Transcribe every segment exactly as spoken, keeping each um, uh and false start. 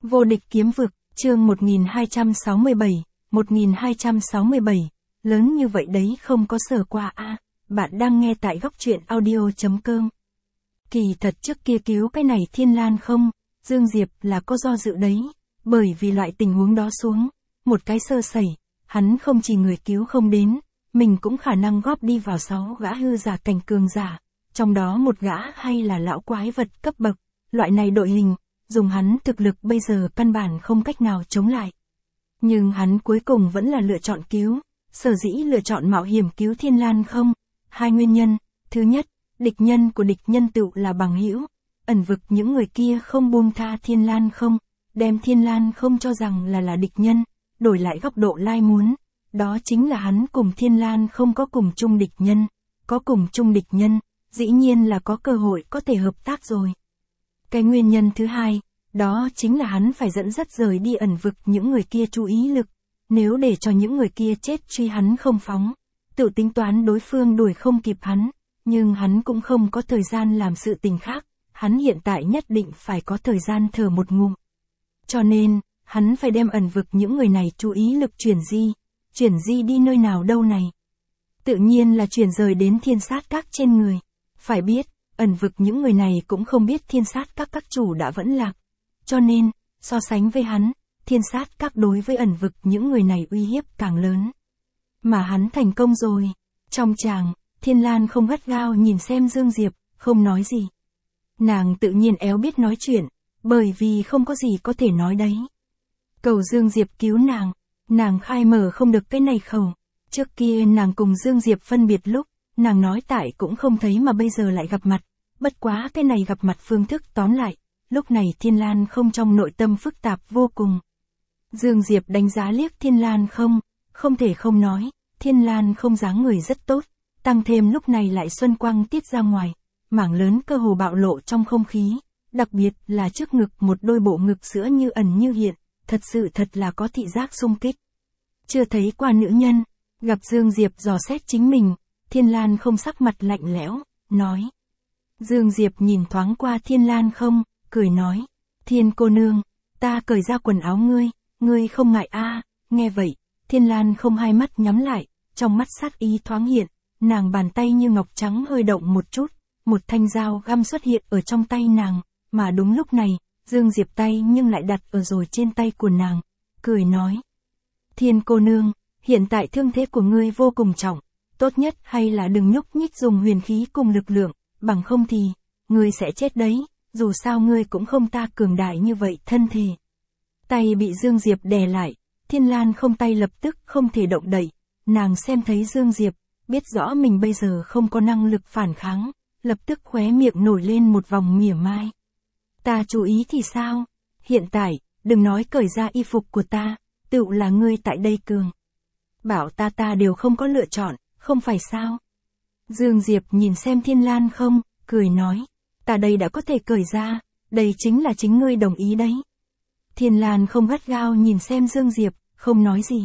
Vô địch kiếm vực, chương một nghìn hai trăm sáu mươi bảy, một nghìn hai trăm sáu mươi bảy, lớn như vậy đấy không có sở qua a à, bạn đang nghe tại góc truyện audio.com. Kỳ thật trước kia cứu cái này Thiên Lan không, Dương Diệp là có do dự đấy, bởi vì loại tình huống đó xuống, một cái sơ sẩy, hắn không chỉ người cứu không đến, mình cũng khả năng góp đi vào sáu gã hư giả cảnh cường giả, trong đó một gã hay là lão quái vật cấp bậc, loại này đội hình, dùng hắn thực lực bây giờ căn bản không cách nào chống lại. Nhưng hắn cuối cùng vẫn là lựa chọn cứu, sở dĩ lựa chọn mạo hiểm cứu Thiên Lan không, hai nguyên nhân, thứ nhất, địch nhân của địch nhân tựu là bằng hữu, ẩn vực những người kia không buông tha Thiên Lan không, đem Thiên Lan không cho rằng là là địch nhân, đổi lại góc độ lai muốn, đó chính là hắn cùng Thiên Lan không có cùng chung địch nhân, có cùng chung địch nhân, dĩ nhiên là có cơ hội có thể hợp tác rồi. Cái nguyên nhân thứ hai, đó chính là hắn phải dẫn dắt rời đi ẩn vực những người kia chú ý lực, nếu để cho những người kia chết truy hắn không phóng, tự tính toán đối phương đuổi không kịp hắn, nhưng hắn cũng không có thời gian làm sự tình khác, hắn hiện tại nhất định phải có thời gian thở một ngụm. Cho nên, hắn phải đem ẩn vực những người này chú ý lực chuyển di, chuyển di đi nơi nào đâu này. Tự nhiên là chuyển rời đến thiên sát các trên người, phải biết, ẩn vực những người này cũng không biết thiên sát các các chủ đã vẫn lạc. Cho nên, so sánh với hắn, thiên sát các đối với ẩn vực những người này uy hiếp càng lớn. Mà hắn thành công rồi. Trong tràng, Thiên Lan không gắt gao nhìn xem Dương Diệp, không nói gì. Nàng tự nhiên éo biết nói chuyện, bởi vì không có gì có thể nói đấy. Cầu Dương Diệp cứu nàng, nàng khai mở không được cái này khẩu. Trước kia nàng cùng Dương Diệp phân biệt lúc, nàng nói tại cũng không thấy mà bây giờ lại gặp mặt. Bất quá cái này gặp mặt phương thức tóm lại, lúc này Thiên Lan không trong nội tâm phức tạp vô cùng. Dương Diệp đánh giá liếc Thiên Lan không, không thể không nói, Thiên Lan không dáng người rất tốt, tăng thêm lúc này lại xuân quang tiết ra ngoài, mảng lớn cơ hồ bạo lộ trong không khí, đặc biệt là trước ngực một đôi bộ ngực sữa như ẩn như hiện, thật sự thật là có thị giác xung kích. Chưa thấy qua nữ nhân, gặp Dương Diệp dò xét chính mình, Thiên Lan không sắc mặt lạnh lẽo, nói. Dương Diệp nhìn thoáng qua Thiên Lan không, cười nói, Thiên cô nương, ta cởi ra quần áo ngươi, ngươi không ngại a à. Nghe vậy, Thiên Lan không hai mắt nhắm lại, trong mắt sát ý thoáng hiện, nàng bàn tay như ngọc trắng hơi động một chút, một thanh dao găm xuất hiện ở trong tay nàng, mà đúng lúc này, Dương Diệp tay nhưng lại đặt ở rồi trên tay của nàng, cười nói, Thiên cô nương, hiện tại thương thế của ngươi vô cùng trọng, tốt nhất hay là đừng nhúc nhích dùng huyền khí cùng lực lượng, bằng không thì, ngươi sẽ chết đấy, dù sao ngươi cũng không ta cường đại như vậy thân thể. Tay bị Dương Diệp đè lại, Thiên Lan không tay lập tức không thể động đậy, nàng xem thấy Dương Diệp, biết rõ mình bây giờ không có năng lực phản kháng, lập tức khóe miệng nổi lên một vòng mỉa mai. Ta chú ý thì sao? Hiện tại, đừng nói cởi ra y phục của ta, tựu là ngươi tại đây cường. Bảo ta ta đều không có lựa chọn, không phải sao? Dương Diệp nhìn xem Thiên Lan không, cười nói, ta đây đã có thể cởi ra, đây chính là chính ngươi đồng ý đấy. Thiên Lan không gắt gao nhìn xem Dương Diệp, không nói gì.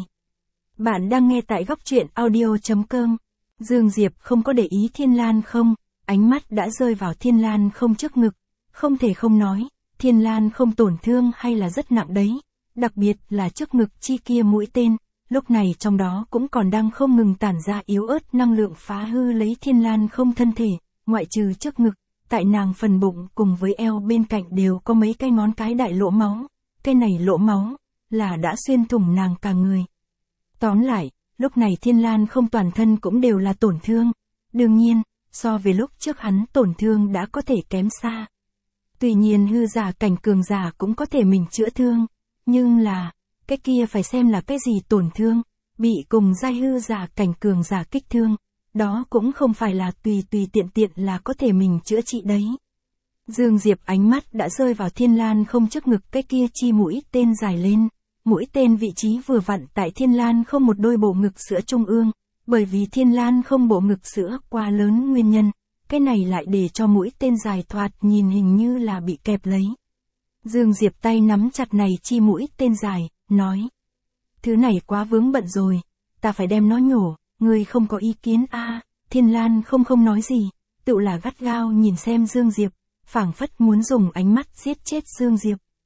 Bạn đang nghe tại góc truyện audio.com. Dương Diệp không có để ý Thiên Lan không, ánh mắt đã rơi vào Thiên Lan không trước ngực. Không thể không nói, Thiên Lan không tổn thương hay là rất nặng đấy. Đặc biệt là trước ngực chi kia mũi tên, lúc này trong đó cũng còn đang không ngừng tản ra yếu ớt năng lượng phá hư lấy Thiên Lan không thân thể, ngoại trừ trước ngực, tại nàng phần bụng cùng với eo bên cạnh đều có mấy cái ngón cái đại lỗ máu. Cái này lỗ máu, là đã xuyên thủng nàng cả người. Tóm lại, lúc này Thiên Lan không toàn thân cũng đều là tổn thương. Đương nhiên, so với lúc trước hắn tổn thương đã có thể kém xa. Tuy nhiên hư giả cảnh cường giả cũng có thể mình chữa thương. Nhưng là, cái kia phải xem là cái gì tổn thương, bị cùng giai hư giả cảnh cường giả kích thương. Đó cũng không phải là tùy tùy tiện tiện là có thể mình chữa trị đấy. Dương Diệp ánh mắt đã rơi vào Thiên Lan không trước ngực cái kia chi mũi tên dài lên, mũi tên vị trí vừa vặn tại Thiên Lan không một đôi bộ ngực sữa trung ương, bởi vì Thiên Lan không bộ ngực sữa quá lớn nguyên nhân, cái này lại để cho mũi tên dài thoạt nhìn hình như là bị kẹp lấy. Dương Diệp tay nắm chặt này chi mũi tên dài, nói, thứ này quá vướng bận rồi, ta phải đem nó nhổ, ngươi không có ý kiến a à. Thiên Lan không không nói gì, tự là gắt gao nhìn xem Dương Diệp, phảng phất muốn dùng ánh mắt giết chết Dương Diệp.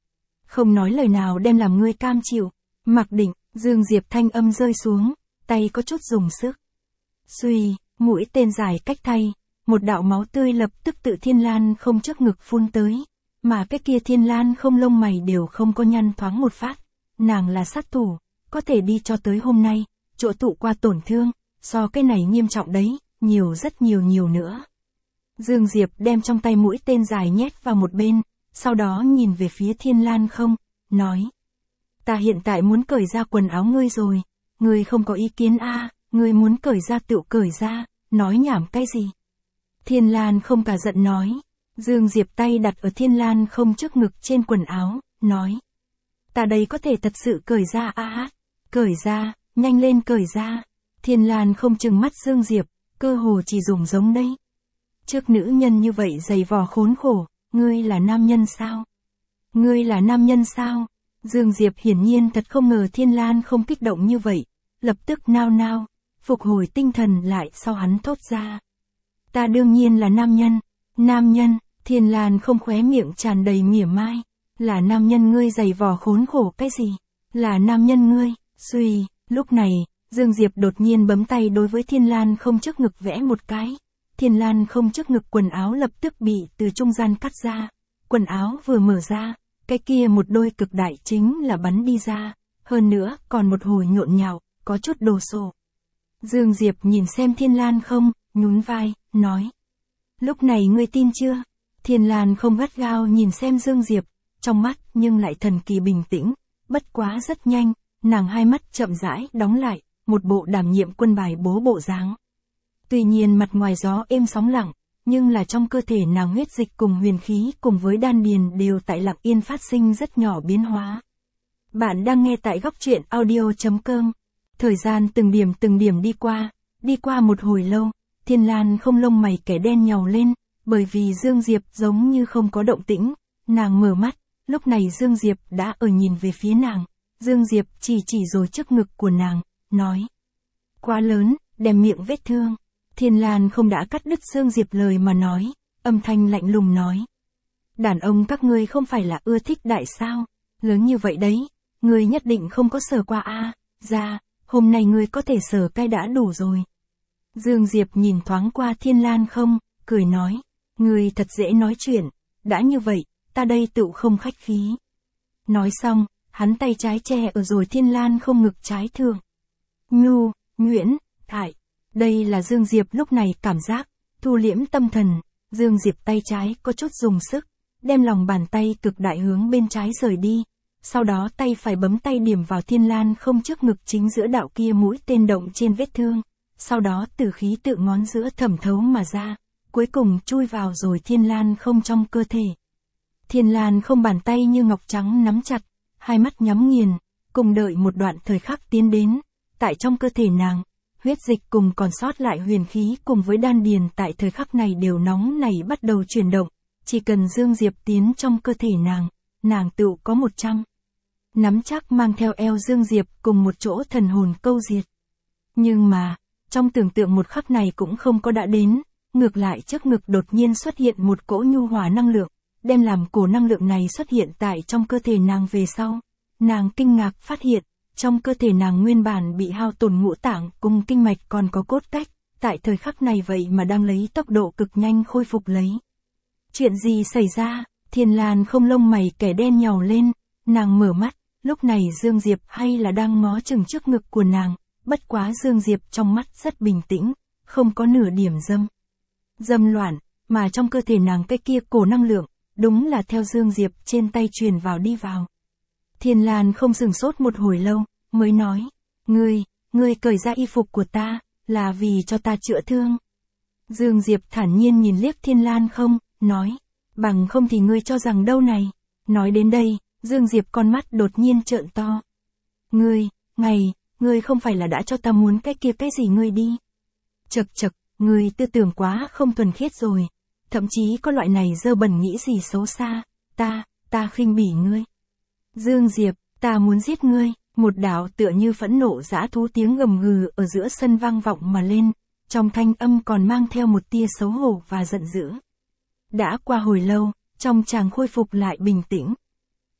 không nói lời nào đem làm ngươi cam chịu. Mặc Định, Dương Diệp thanh âm rơi xuống, tay có chút dùng sức. Suy, mũi tên dài cách thay, một đạo máu tươi lập tức tự Thiên Lan không trước ngực phun tới, mà cái kia Thiên Lan không lông mày đều không có nhăn thoáng một phát. Nàng là sát thủ, có thể đi cho tới hôm nay, chỗ tụ qua tổn thương, so cái này nghiêm trọng đấy, nhiều rất nhiều nhiều nữa. Dương Diệp đem trong tay mũi tên dài nhét vào một bên, sau đó nhìn về phía Thiên Lan không, nói. Ta hiện tại muốn cởi ra quần áo ngươi rồi, ngươi không có ý kiến a? À, ngươi muốn cởi ra tựu cởi ra, nói nhảm cái gì? Thiên Lan không cả giận nói. Dương Diệp tay đặt ở Thiên Lan không trước ngực trên quần áo, nói. Ta đây có thể thật sự cởi ra a? À, cởi ra, nhanh lên cởi ra. Thiên Lan không trừng mắt Dương Diệp, cơ hồ chỉ dùng giống đây. Trước nữ nhân như vậy dày vò khốn khổ, ngươi là nam nhân sao? Ngươi là nam nhân sao? Dương Diệp hiển nhiên thật không ngờ Thiên Lan không kích động như vậy, lập tức nao nao, phục hồi tinh thần lại sau hắn thốt ra. Ta đương nhiên là nam nhân, nam nhân, Thiên Lan không khóe miệng tràn đầy mỉa mai, là nam nhân ngươi dày vò khốn khổ cái gì? Là nam nhân ngươi, suy, lúc này, Dương Diệp đột nhiên bấm tay đối với Thiên Lan không trước ngực vẽ một cái. Thiên Lan không trước ngực quần áo lập tức bị từ trung gian cắt ra, quần áo vừa mở ra, cái kia một đôi cực đại chính là bắn đi ra, hơn nữa còn một hồi nhộn nhạo, có chút đồ sộ. Dương Diệp nhìn xem Thiên Lan không, nhún vai, nói. Lúc này ngươi tin chưa? Thiên Lan không gắt gao nhìn xem Dương Diệp, trong mắt nhưng lại thần kỳ bình tĩnh, bất quá rất nhanh, nàng hai mắt chậm rãi đóng lại, một bộ đảm nhiệm quân bài bố bộ dáng. Tuy nhiên mặt ngoài gió êm sóng lặng, nhưng là trong cơ thể nàng huyết dịch cùng huyền khí cùng với đan điền đều tại lặng yên phát sinh rất nhỏ biến hóa. Bạn đang nghe tại góc truyện audio chấm com. Thời gian từng điểm từng điểm đi qua, đi qua một hồi lâu, Thiên Lan không lông mày kẻ đen nhàu lên, bởi vì Dương Diệp giống như không có động tĩnh, nàng mở mắt, lúc này Dương Diệp đã ở nhìn về phía nàng, Dương Diệp chỉ chỉ rồi trước ngực của nàng, nói. Quá lớn, đem miệng vết thương. Thiên Lan không đã cắt đứt Dương Diệp lời mà nói, âm thanh lạnh lùng nói. Đàn ông các ngươi không phải là ưa thích đại sao, lớn như vậy đấy, ngươi nhất định không có sờ qua a, à, ra, hôm nay ngươi có thể sờ cái đã đủ rồi. Dương Diệp nhìn thoáng qua Thiên Lan không, cười nói, ngươi thật dễ nói chuyện, đã như vậy, ta đây tựu không khách khí. Nói xong, hắn tay trái che ở rồi Thiên Lan không ngực trái thượng. Nhu, Nguyễn, Thải. Đây là Dương Diệp lúc này cảm giác, thu liễm tâm thần, Dương Diệp tay trái có chút dùng sức, đem lòng bàn tay cực đại hướng bên trái rời đi, sau đó tay phải bấm tay điểm vào Thiên Lan không trước ngực chính giữa đạo kia mũi tên động trên vết thương, sau đó tử khí tự ngón giữa thẩm thấu mà ra, cuối cùng chui vào rồi Thiên Lan không trong cơ thể. Thiên Lan không bàn tay như ngọc trắng nắm chặt, hai mắt nhắm nghiền, cùng đợi một đoạn thời khắc tiến đến, tại trong cơ thể nàng. Huyết dịch cùng còn sót lại huyền khí cùng với đan điền tại thời khắc này đều nóng nảy bắt đầu chuyển động, chỉ cần Dương Diệp tiến trong cơ thể nàng, nàng tự có một trăm. Nắm chắc mang theo eo Dương Diệp cùng một chỗ thần hồn câu diệt. Nhưng mà, trong tưởng tượng một khắc này cũng không có đã đến, ngược lại trước ngực đột nhiên xuất hiện một cỗ nhu hòa năng lượng, đem làm cổ năng lượng này xuất hiện tại trong cơ thể nàng về sau. Nàng kinh ngạc phát hiện, trong cơ thể nàng nguyên bản bị hao tổn ngũ tạng cùng kinh mạch còn có cốt cách, tại thời khắc này vậy mà đang lấy tốc độ cực nhanh khôi phục lấy. Chuyện gì xảy ra? Thiên Lan không lông mày kẻ đen nhàu lên, nàng mở mắt, lúc này Dương Diệp hay là đang ngó chừng trước ngực của nàng, bất quá Dương Diệp trong mắt rất bình tĩnh, không có nửa điểm dâm. Dâm loạn, mà trong cơ thể nàng cái kia cổ năng lượng, đúng là theo Dương Diệp trên tay truyền vào đi vào. Thiên Lan không sừng sốt một hồi lâu, mới nói, ngươi, ngươi cởi ra y phục của ta, là vì cho ta chữa thương. Dương Diệp thản nhiên nhìn liếc Thiên Lan không, nói, bằng không thì ngươi cho rằng đâu này. Nói đến đây, Dương Diệp con mắt đột nhiên trợn to. Ngươi, ngày, ngươi không phải là đã cho ta muốn cái kia cái gì ngươi đi. Chật chật, ngươi tư tưởng quá không thuần khiết rồi, thậm chí có loại này dơ bẩn nghĩ gì xấu xa, ta, ta khinh bỉ ngươi. Dương Diệp, ta muốn giết ngươi, một đạo tựa như phẫn nộ dã thú tiếng gầm gừ ở giữa sân vang vọng mà lên, trong thanh âm còn mang theo một tia xấu hổ và giận dữ. Đã qua hồi lâu, trong chàng khôi phục lại bình tĩnh.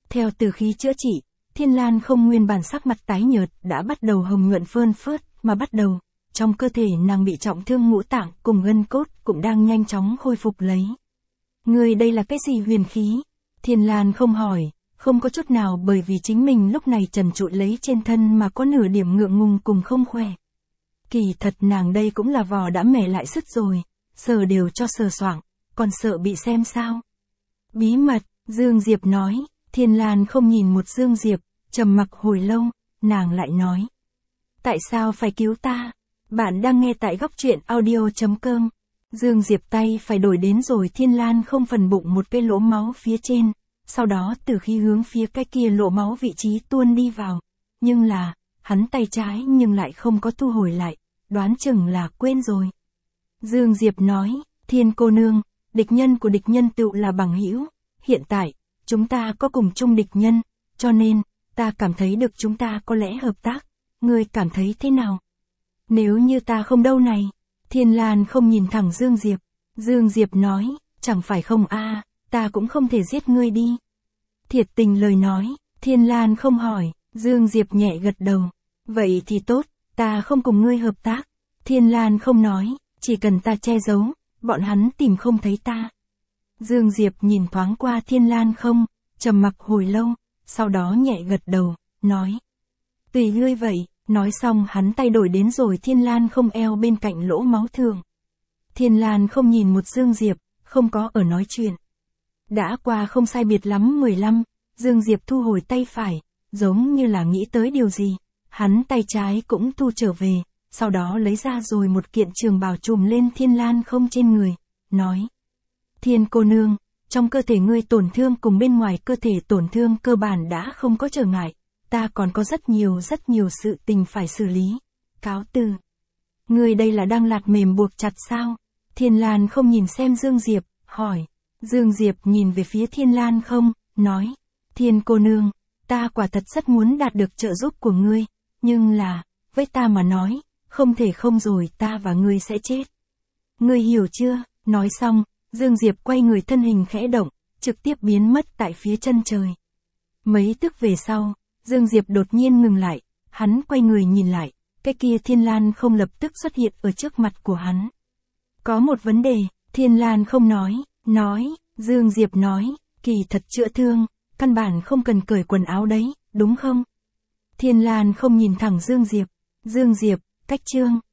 Theo từ khí chữa trị, Thiên Lan không nguyên bản sắc mặt tái nhợt đã bắt đầu hồng nhuận phơn phớt, mà bắt đầu, trong cơ thể nàng bị trọng thương ngũ tạng cùng gân cốt cũng đang nhanh chóng khôi phục lấy. Người đây là cái gì huyền khí? Thiên Lan không hỏi, không có chút nào bởi vì chính mình lúc này trần trụi lấy trên thân mà có nửa điểm ngượng ngùng cùng không khỏe. Kỳ thật nàng đây cũng là vò đã mẻ lại sức rồi, sờ đều cho sờ soạng, còn sợ bị xem sao. Bí mật, Dương Diệp nói. Thiên Lan không nhìn một Dương Diệp, trầm mặc hồi lâu, nàng lại nói. Tại sao phải cứu ta? Bạn đang nghe tại góc truyện audio chấm com. Dương Diệp tay phải đổi đến rồi Thiên Lan không phần bụng một cái lỗ máu phía trên, sau đó từ khi hướng phía cái kia lỗ máu vị trí tuôn đi vào. Nhưng là, hắn tay trái nhưng lại không có thu hồi lại, đoán chừng là quên rồi. Dương Diệp nói, Thiên cô nương, địch nhân của địch nhân tựu là bằng hữu, hiện tại, chúng ta có cùng chung địch nhân, cho nên, ta cảm thấy được chúng ta có lẽ hợp tác, ngươi cảm thấy thế nào? Nếu như ta không đâu này, Thiên Lan không nhìn thẳng Dương Diệp, Dương Diệp nói, chẳng phải không a, ta cũng không thể giết ngươi đi. Thiệt tình lời nói, Thiên Lan không hỏi, Dương Diệp nhẹ gật đầu, vậy thì tốt, ta không cùng ngươi hợp tác. Thiên Lan không nói, chỉ cần ta che giấu, bọn hắn tìm không thấy ta. Dương Diệp nhìn thoáng qua Thiên Lan không, trầm mặc hồi lâu, sau đó nhẹ gật đầu, nói. Tùy ngươi vậy, nói xong hắn tay đổi đến rồi Thiên Lan không eo bên cạnh lỗ máu thường. Thiên Lan không nhìn một Dương Diệp, không có ở nói chuyện. Đã qua không sai biệt lắm mười lăm, Dương Diệp thu hồi tay phải, giống như là nghĩ tới điều gì. Hắn tay trái cũng thu trở về, sau đó lấy ra rồi một kiện trường bào trùm lên Thiên Lan không trên người, nói. Thiên cô nương, trong cơ thể ngươi tổn thương cùng bên ngoài cơ thể tổn thương cơ bản đã không có trở ngại, ta còn có rất nhiều rất nhiều sự tình phải xử lý. Cáo từ. Ngươi đây là đang lạt mềm buộc chặt sao? Thiên Lan không nhìn xem Dương Diệp, hỏi. Dương Diệp nhìn về phía Thiên Lan không, nói. Thiên cô nương, ta quả thật rất muốn đạt được trợ giúp của ngươi, nhưng là, với ta mà nói, không thể không rồi ta và ngươi sẽ chết. Ngươi hiểu chưa? Nói xong, Dương Diệp quay người thân hình khẽ động, trực tiếp biến mất tại phía chân trời. Mấy tức về sau, Dương Diệp đột nhiên ngừng lại, hắn quay người nhìn lại, cái kia Thiên Lan không lập tức xuất hiện ở trước mặt của hắn. Có một vấn đề, Thiên Lan không nói, nói, Dương Diệp nói, kỳ thật chữa thương, căn bản không cần cởi quần áo đấy, đúng không? Thiên Lan không nhìn thẳng Dương Diệp, Dương Diệp, cách chương.